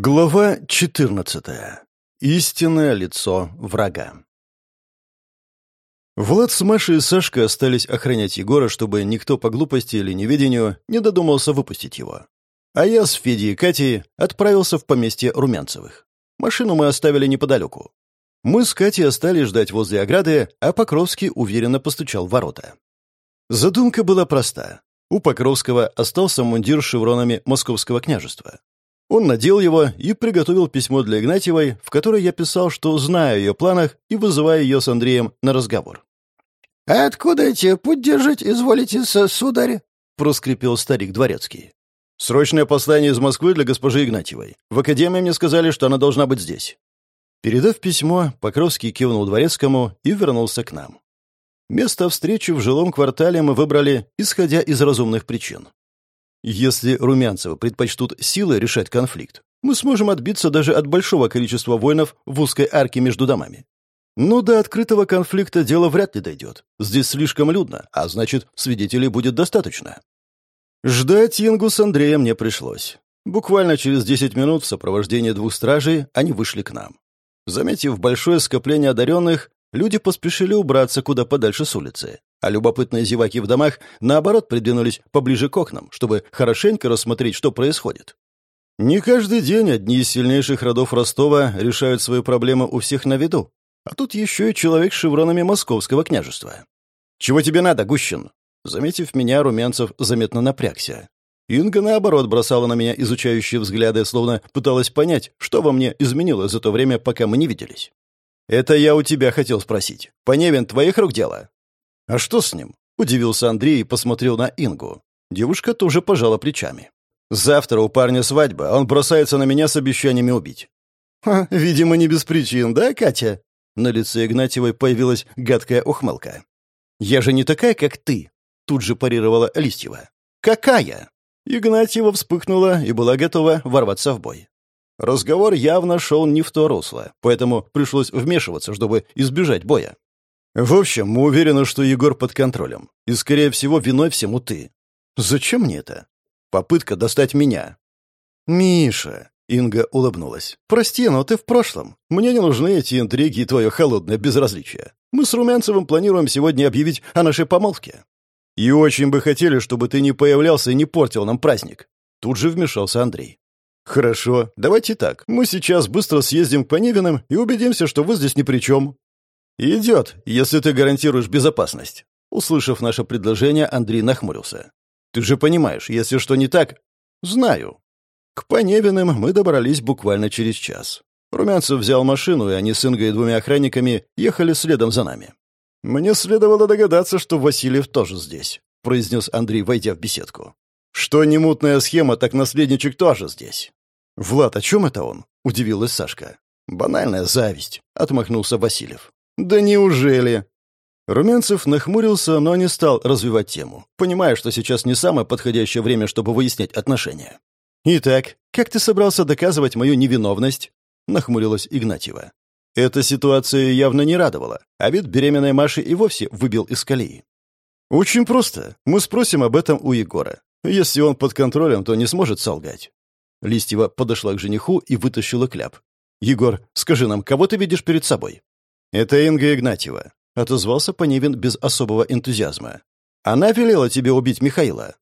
Глава 14. Истинное лицо врага. Влад с Машей и Сашкой остались охранять Егора, чтобы никто по глупости или неведению не додумался выпустить его. А я с Федей и Катей отправился в поместье Румянцевых. Машину мы оставили неподалеку. Мы с Катей остались ждать возле ограды, а Покровский уверенно постучал в ворота. Задумка была проста. У Покровского остался мундир с шевронами Московского княжества. Он надел его и приготовил письмо для Игнатьевой, в которой я писал, что знаю о ее планах и вызываю ее с Андреем на разговор. «А откуда эти путь держать, изволите, сударь?» — проскрипел старик дворецкий. «Срочное послание из Москвы для госпожи Игнатьевой. В академии мне сказали, что она должна быть здесь». Передав письмо, Покровский кивнул дворецкому и вернулся к нам. Место встречи в жилом квартале мы выбрали, исходя из разумных причин. Если Румянцевы предпочтут силой решать конфликт, мы сможем отбиться даже от большого количества воинов в узкой арке между домами. Но до открытого конфликта дело вряд ли дойдет. Здесь слишком людно, а значит, свидетелей будет достаточно. Ждать Ингу с Андреем не пришлось. Буквально через 10 минут в сопровождении 2 стражей они вышли к нам. Заметив большое скопление одаренных, люди поспешили убраться куда подальше с улицы, а любопытные зеваки в домах, наоборот, придвинулись поближе к окнам, чтобы хорошенько рассмотреть, что происходит. Не каждый день одни из сильнейших родов Ростова решают свои проблемы у всех на виду, а тут еще и человек с шевронами Московского княжества. «Чего тебе надо, Гущин?» Заметив меня, Румянцев заметно напрягся. Инга, наоборот, бросала на меня изучающие взгляды, словно пыталась понять, что во мне изменилось за то время, пока мы не виделись. «Это я у тебя хотел спросить. Поневин твоих рук дело?» «А что с ним?» — удивился Андрей и посмотрел на Ингу. Девушка тоже пожала плечами. «Завтра у парня свадьба, а он бросается на меня с обещаниями убить». «Ха, видимо, не без причин, да, Катя?» На лице Игнатьевой появилась гадкая ухмылка. «Я же не такая, как ты», — тут же парировала Листьева. «Какая?» Игнатьева вспыхнула и была готова ворваться в бой. Разговор явно шел не в то русло, поэтому пришлось вмешиваться, чтобы избежать боя. «В общем, мы уверены, что Егор под контролем, и, скорее всего, виной всему ты. Зачем мне это? Попытка достать меня». «Миша», — Инга улыбнулась, — «прости, но ты в прошлом. Мне не нужны эти интриги и твое холодное безразличие. Мы с Румянцевым планируем сегодня объявить о нашей помолвке. И очень бы хотели, чтобы ты не появлялся и не портил нам праздник». Тут же вмешался Андрей. «Хорошо, давайте так. Мы сейчас быстро съездим к Поневиным и убедимся, что вы здесь ни при чем». «Идет, если ты гарантируешь безопасность». Услышав наше предложение, Андрей нахмурился. «Ты же понимаешь, если что не так...» «Знаю». К Поневиным мы добрались буквально через час. Румянцев взял машину, и они с Ингой и 2 охранниками ехали следом за нами. «Мне следовало догадаться, что Васильев тоже здесь», — произнес Андрей, войдя в беседку. «Что не мутная схема, так наследничек тоже здесь». «Влад, о чем это он?» — удивилась Сашка. «Банальная зависть», — отмахнулся Васильев. «Да неужели?» Румянцев нахмурился, но не стал развивать тему, понимая, что сейчас не самое подходящее время, чтобы выяснять отношения. «Итак, как ты собрался доказывать мою невиновность?» — нахмурилась Игнатьева. Эта ситуация явно не радовала, а вид беременной Маши и вовсе выбил из колеи. «Очень просто. Мы спросим об этом у Егора. Если он под контролем, то не сможет солгать». Листьева подошла к жениху и вытащила кляп. «Егор, скажи нам, кого ты видишь перед собой?» «Это Инга Игнатьева», — отозвался Поневин без особого энтузиазма. «Она велела тебе убить Михаила».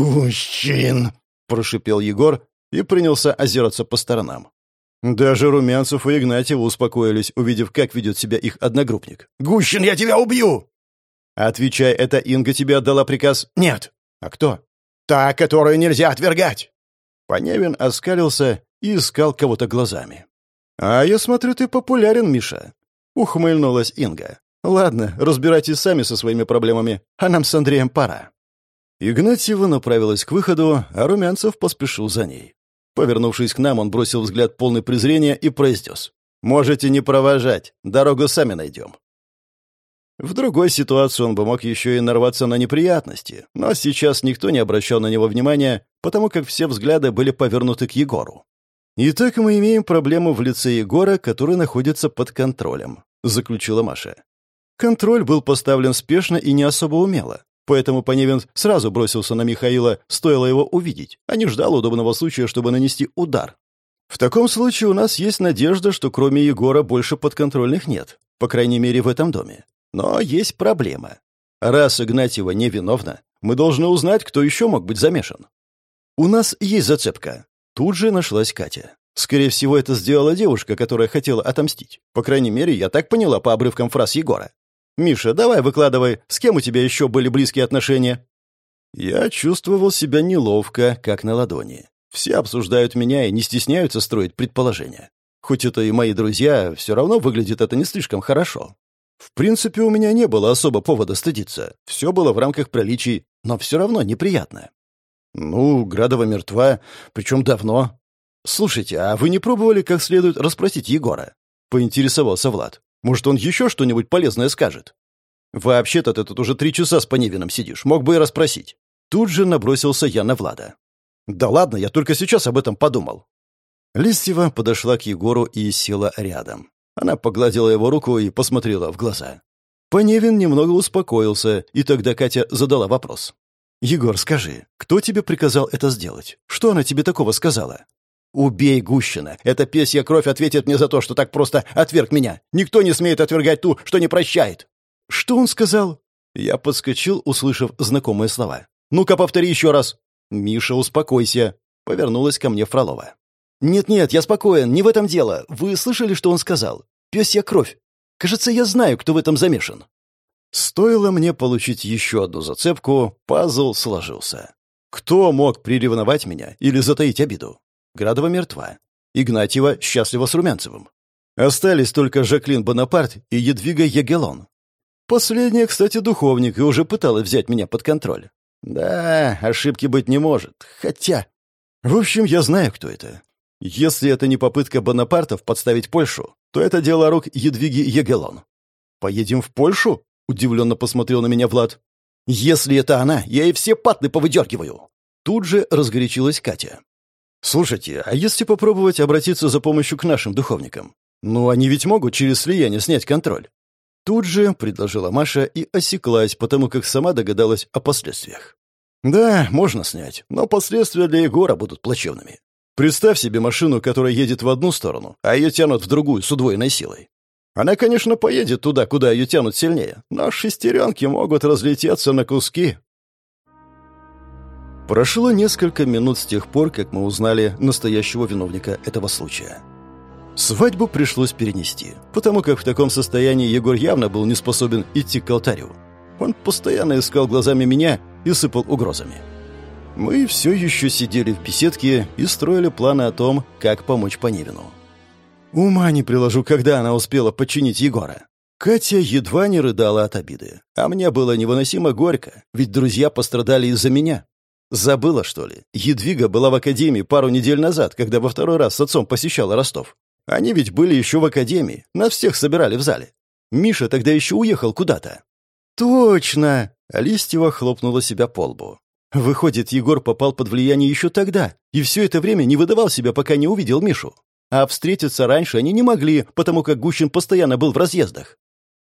«Гущин!» — прошипел Егор и принялся озираться по сторонам. Даже Румянцев и Игнатьева успокоились, увидев, как ведет себя их одногруппник. «Гущин, я тебя убью!» «Отвечай, это Инга тебе отдала приказ?» «Нет». «А кто?» «Та, которую нельзя отвергать». Поневин оскалился и искал кого-то глазами. «А я смотрю, ты популярен, Миша», — ухмыльнулась Инга. «Ладно, разбирайтесь сами со своими проблемами, а нам с Андреем пора». Игнатьева направилась к выходу, а Румянцев поспешил за ней. Повернувшись к нам, он бросил взгляд полный презрения и произнес: «Можете не провожать, дорогу сами найдем». В другой ситуации он бы мог еще и нарваться на неприятности, но сейчас никто не обращал на него внимания, потому как все взгляды были повернуты к Егору. «Итак, мы имеем проблему в лице Егора, который находится под контролем», — заключила Маша. Контроль был поставлен спешно и не особо умело, поэтому Поневин сразу бросился на Михаила, стоило его увидеть, а не ждал удобного случая, чтобы нанести удар. В таком случае у нас есть надежда, что кроме Егора больше подконтрольных нет, по крайней мере, в этом доме. Но есть проблема. Раз Игнатьева невиновна, мы должны узнать, кто еще мог быть замешан. У нас есть зацепка. Тут же нашлась Катя. Скорее всего, это сделала девушка, которая хотела отомстить. По крайней мере, я так поняла по обрывкам фраз Егора. «Миша, давай выкладывай, с кем у тебя еще были близкие отношения?» Я чувствовал себя неловко, как на ладони. Все обсуждают меня и не стесняются строить предположения. Хоть это и мои друзья, все равно выглядит это не слишком хорошо. В принципе, у меня не было особо повода стыдиться. Все было в рамках приличий, но все равно неприятно. Ну, Градова мертва, причем давно. Слушайте, а вы не пробовали как следует расспросить Егора? Поинтересовался Влад. Может, он еще что-нибудь полезное скажет? Вообще-то ты тут уже 3 часа с Поневиным сидишь, мог бы и расспросить. Тут же набросился я на Влада. Да ладно, я только сейчас об этом подумал. Листьева подошла к Егору и села рядом. Она погладила его руку и посмотрела в глаза. Поневин немного успокоился, и тогда Катя задала вопрос. «Егор, скажи, кто тебе приказал это сделать? Что она тебе такого сказала?» «Убей Гущина. Эта пёсья кровь ответит мне за то, что так просто отверг меня. Никто не смеет отвергать ту, что не прощает». «Что он сказал?» Я подскочил, услышав знакомые слова. «Ну-ка, повтори еще раз». «Миша, успокойся», — повернулась ко мне Фролова. «Нет-нет, я спокоен, не в этом дело. Вы слышали, что он сказал? Пёсья кровь. Кажется, я знаю, кто в этом замешан». Стоило мне получить еще одну зацепку, пазл сложился. Кто мог приревновать меня или затаить обиду? Градова мертва. Игнатьева счастлива с Румянцевым. Остались только Жаклин Бонапарт и Едвига Ягеллон. Последняя, кстати, духовник и уже пыталась взять меня под контроль. Да, ошибки быть не может. Хотя... В общем, я знаю, кто это. Если это не попытка Бонапартов подставить Польшу, то это дело рук Едвиги Ягеллон. «Поедем в Польшу?» — удивленно посмотрел на меня Влад. «Если это она, я ей все патлы повыдергиваю!» Тут же разгорячилась Катя. «Слушайте, а если попробовать обратиться за помощью к нашим духовникам? Ну, они ведь могут через слияние снять контроль». Тут же предложила Маша и осеклась, потому как сама догадалась о последствиях. «Да, можно снять, но последствия для Егора будут плачевными. Представь себе машину, которая едет в одну сторону, а ее тянут в другую с удвоенной силой. Она, конечно, поедет туда, куда ее тянут сильнее, но шестеренки могут разлететься на куски». Прошло несколько минут с тех пор, как мы узнали настоящего виновника этого случая. Свадьбу пришлось перенести, потому как в таком состоянии Егор явно был не способен идти к алтарю. Он постоянно искал глазами меня и сыпал угрозами. Мы все еще сидели в беседке и строили планы о том, как помочь Поневину. Ума не приложу, когда она успела подчинить Егора. Катя едва не рыдала от обиды, а мне было невыносимо горько, ведь друзья пострадали из-за меня. Забыла, что ли? Едвига была в академии пару недель назад, когда во второй раз с отцом посещала Ростов. Они ведь были еще в академии, нас всех собирали в зале. Миша тогда еще уехал куда-то. «Точно!» — Листьева хлопнула себя по лбу. Выходит, Егор попал под влияние еще тогда, и все это время не выдавал себя, пока не увидел Мишу. А встретиться раньше они не могли, потому как Гущин постоянно был в разъездах.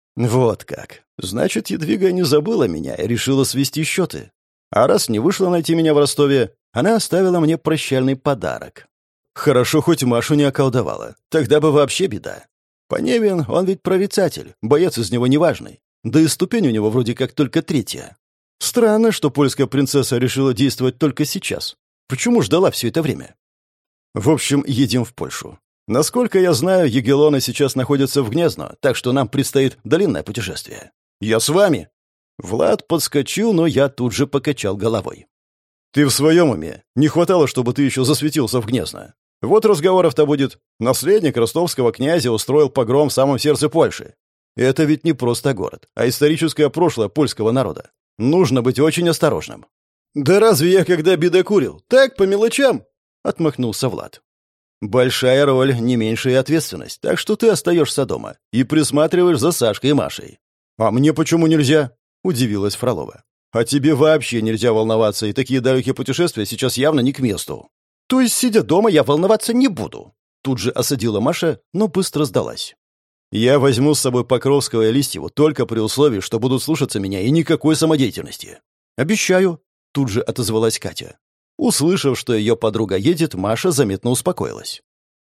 Вот как. Значит, Едвига не забыла меня и решила свести счеты. А раз не вышла найти меня в Ростове, она оставила мне прощальный подарок. Хорошо, хоть Машу не околдовала. Тогда бы вообще беда. Поневин, он ведь прорицатель, боец из него неважный. Да и ступень у него вроде как только 3-я. Странно, что польская принцесса решила действовать только сейчас. Почему ждала все это время? В общем, едем в Польшу. Насколько я знаю, Ягеллоны сейчас находятся в Гнездно, так что нам предстоит длинное путешествие. Я с вами. Влад подскочил, но я тут же покачал головой. Ты в своем уме? Не хватало, чтобы ты еще засветился в Гнездно. Вот разговоров-то будет. Наследник ростовского князя устроил погром в самом сердце Польши. Это ведь не просто город, а историческое прошлое польского народа. Нужно быть очень осторожным. «Да разве я когда бедокурил? Так, по мелочам!» — отмахнулся Влад. «Большая роль, не меньшая ответственность, так что ты остаешься дома и присматриваешь за Сашкой и Машей». «А мне почему нельзя?» — удивилась Фролова. «А тебе вообще нельзя волноваться, и такие далекие путешествия сейчас явно не к месту». «То есть, сидя дома, я волноваться не буду?» Тут же осадила Маша, но быстро сдалась. «Я возьму с собой Покровского и Листьеву только при условии, что будут слушаться меня и никакой самодеятельности». «Обещаю», — тут же отозвалась Катя. Услышав, что ее подруга едет, Маша заметно успокоилась.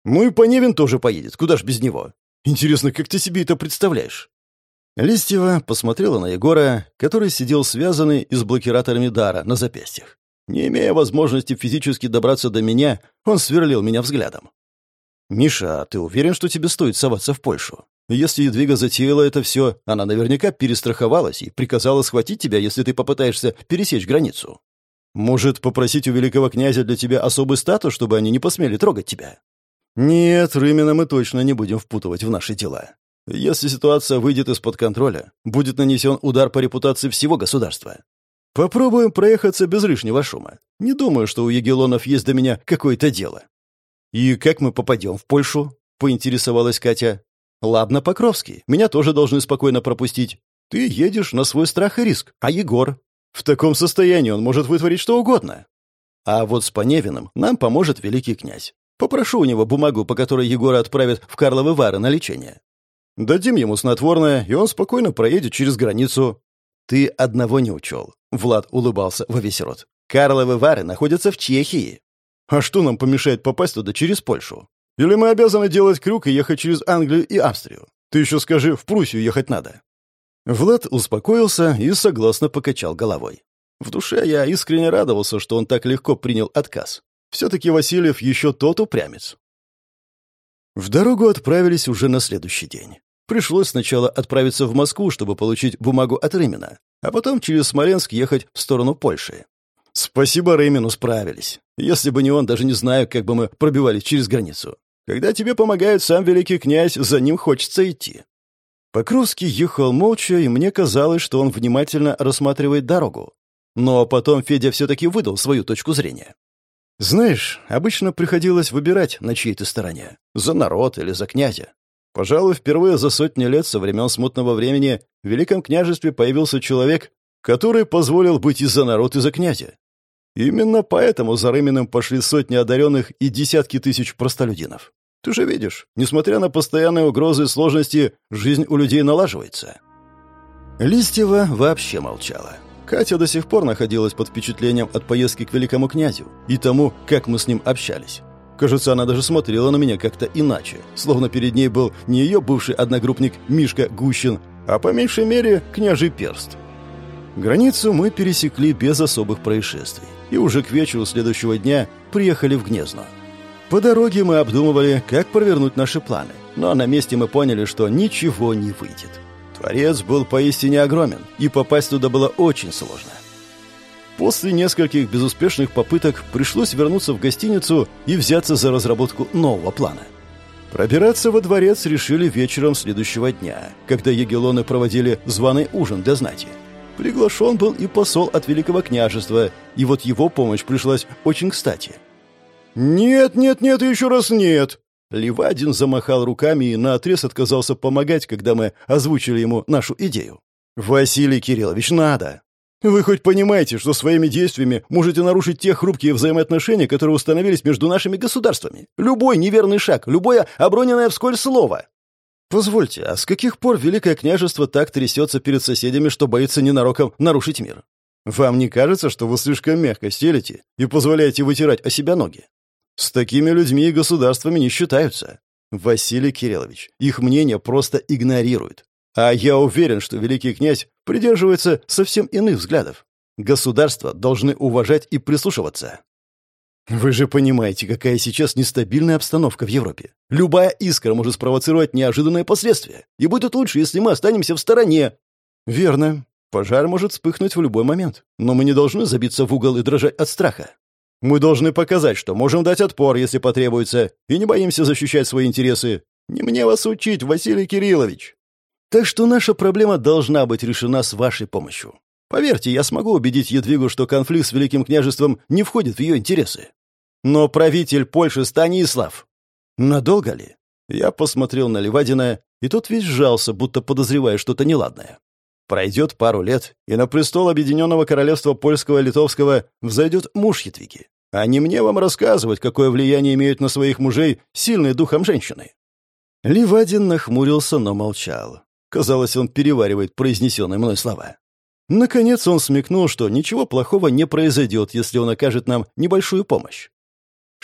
Ну и Поневин тоже поедет, куда ж без него. Интересно, как ты себе это представляешь?» Листьева посмотрела на Егора, который сидел связанный и с блокираторами дара на запястьях. Не имея возможности физически добраться до меня, он сверлил меня взглядом. «Миша, а ты уверен, что тебе стоит соваться в Польшу? Если Едвига затеяла это все, она наверняка перестраховалась и приказала схватить тебя, если ты попытаешься пересечь границу. Может, попросить у великого князя для тебя особый статус, чтобы они не посмели трогать тебя?» «Нет, Рымина мы точно не будем впутывать в наши дела. Если ситуация выйдет из-под контроля, будет нанесен удар по репутации всего государства. Попробуем проехаться без лишнего шума. Не думаю, что у Егелонов есть до меня какое-то дело». «И как мы попадем в Польшу?» — поинтересовалась Катя. «Ладно, Покровский, меня тоже должны спокойно пропустить. Ты едешь на свой страх и риск, а Егор? В таком состоянии он может вытворить что угодно. А вот с Поневиным нам поможет великий князь. Попрошу у него бумагу, по которой Егора отправят в Карловы Вары на лечение. Дадим ему снотворное, и он спокойно проедет через границу». «Ты одного не учел», — Влад улыбался во весь рот. «Карловы Вары находятся в Чехии. А что нам помешает попасть туда через Польшу? Или мы обязаны делать крюк и ехать через Англию и Австрию? Ты еще скажи, в Пруссию ехать надо». Влад успокоился и согласно покачал головой. В душе я искренне радовался, что он так легко принял отказ. Все-таки Васильев еще тот упрямец. В дорогу отправились уже на следующий день. Пришлось сначала отправиться в Москву, чтобы получить бумагу от Рымина, а потом через Смоленск ехать в сторону Польши. Спасибо Рымину, справились. Если бы не он, даже не знаю, как бы мы пробивались через границу. Когда тебе помогает сам великий князь, за ним хочется идти. Покровский ехал молча, и мне казалось, что он внимательно рассматривает дорогу. Но потом Федя все-таки выдал свою точку зрения. «Знаешь, обычно приходилось выбирать, на чьей ты стороне. За народ или за князя. Пожалуй, впервые за сотни лет со времен смутного времени в Великом княжестве появился человек, который позволил быть и за народ, и за князя. Именно поэтому за Рыминым пошли сотни одаренных и десятки тысяч простолюдинов. Ты же видишь, несмотря на постоянные угрозы и сложности, жизнь у людей налаживается». Листьева вообще молчала. Катя до сих пор находилась под впечатлением от поездки к великому князю и тому, как мы с ним общались. Кажется, она даже смотрела на меня как-то иначе, словно перед ней был не ее бывший одногруппник Мишка Гущин, а по меньшей мере княжий перст. Границу мы пересекли без особых происшествий и уже к вечеру следующего дня приехали в Гнезно. По дороге мы обдумывали, как провернуть наши планы, но на месте мы поняли, что ничего не выйдет. Дворец был поистине огромен, и попасть туда было очень сложно. После нескольких безуспешных попыток пришлось вернуться в гостиницу и взяться за разработку нового плана. Пробираться во дворец решили вечером следующего дня, когда егелоны проводили званый ужин для знати. Приглашен был и посол от Великого княжества, и вот его помощь пришлась очень кстати. «Нет, нет, нет и еще раз нет!» Левадин замахал руками и наотрез отказался помогать, когда мы озвучили ему нашу идею. «Василий Кириллович, надо! Вы хоть понимаете, что своими действиями можете нарушить те хрупкие взаимоотношения, которые установились между нашими государствами? Любой неверный шаг, любое оброненное вскользь слово!» «Позвольте, а с каких пор Великое княжество так трясется перед соседями, что боится ненароком нарушить мир? Вам не кажется, что вы слишком мягко стелите и позволяете вытирать о себя ноги? С такими людьми и государствами не считаются. Василий Кириллович, их мнение просто игнорируют. А я уверен, что великий князь придерживается совсем иных взглядов. Государства должны уважать и прислушиваться». «Вы же понимаете, какая сейчас нестабильная обстановка в Европе. Любая искра может спровоцировать неожиданные последствия. И будет лучше, если мы останемся в стороне». «Верно. Пожар может вспыхнуть в любой момент. Но мы не должны забиться в угол и дрожать от страха. Мы должны показать, что можем дать отпор, если потребуется, и не боимся защищать свои интересы. Не мне вас учить, Василий Кириллович. Так что наша проблема должна быть решена с вашей помощью. Поверьте, я смогу убедить Едвигу, что конфликт с Великим княжеством не входит в ее интересы. Но правитель Польши Станислав... Надолго ли?» Я посмотрел на Левадина, и тот весь сжался, будто подозревая что-то неладное. Пройдет пару лет, и на престол Объединенного Королевства Польского и Литовского взойдет муж Едвиги. А не мне вам рассказывать, какое влияние имеют на своих мужей сильные духом женщины». Левадин нахмурился, но молчал. Казалось, он переваривает произнесенные мной слова. Наконец он смекнул, что ничего плохого не произойдет, если он окажет нам небольшую помощь.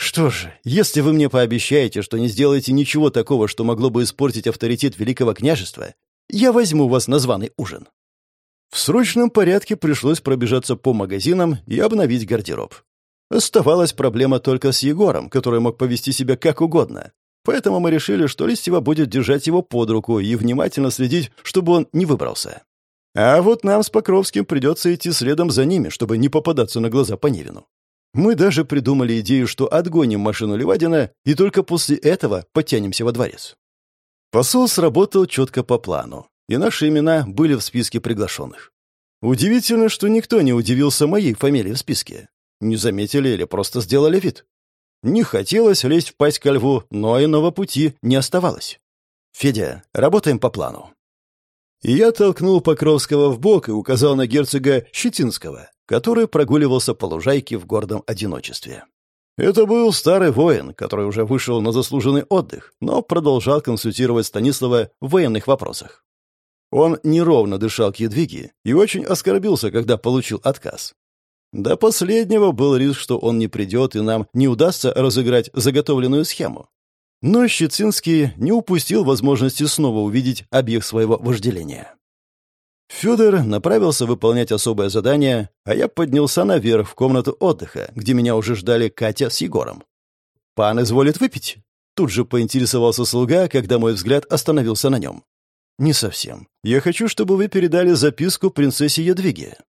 «Что же, если вы мне пообещаете, что не сделаете ничего такого, что могло бы испортить авторитет Великого княжества, я возьму вас на званый ужин». В срочном порядке пришлось пробежаться по магазинам и обновить гардероб. Оставалась проблема только с Егором, который мог повести себя как угодно. Поэтому мы решили, что Листьева будет держать его под руку и внимательно следить, чтобы он не выбрался. А вот нам с Покровским придется идти следом за ними, чтобы не попадаться на глаза Поневину. Мы даже придумали идею, что отгоним машину Левадина и только после этого подтянемся во дворец. Посол сработал четко по плану, и наши имена были в списке приглашенных. Удивительно, что никто не удивился моей фамилии в списке. Не заметили или просто сделали вид. Не хотелось лезть в пасть ко льву, но иного пути не оставалось. «Федя, работаем по плану». И я толкнул Покровского в бок и указал на герцога Щетинского, который прогуливался по лужайке в гордом одиночестве. Это был старый воин, который уже вышел на заслуженный отдых, но продолжал консультировать Станислава в военных вопросах. Он неровно дышал к Едвиге и очень оскорбился, когда получил отказ. До последнего был риск, что он не придет и нам не удастся разыграть заготовленную схему. Но Щецинский не упустил возможности снова увидеть объект своего вожделения. Федор направился выполнять особое задание, а я поднялся наверх в комнату отдыха, где меня уже ждали Катя с Егором. «Пан изволит выпить?» Тут же поинтересовался слуга, когда мой взгляд остановился на нем. «Не совсем. Я хочу, чтобы вы передали записку принцессе Ядвиге».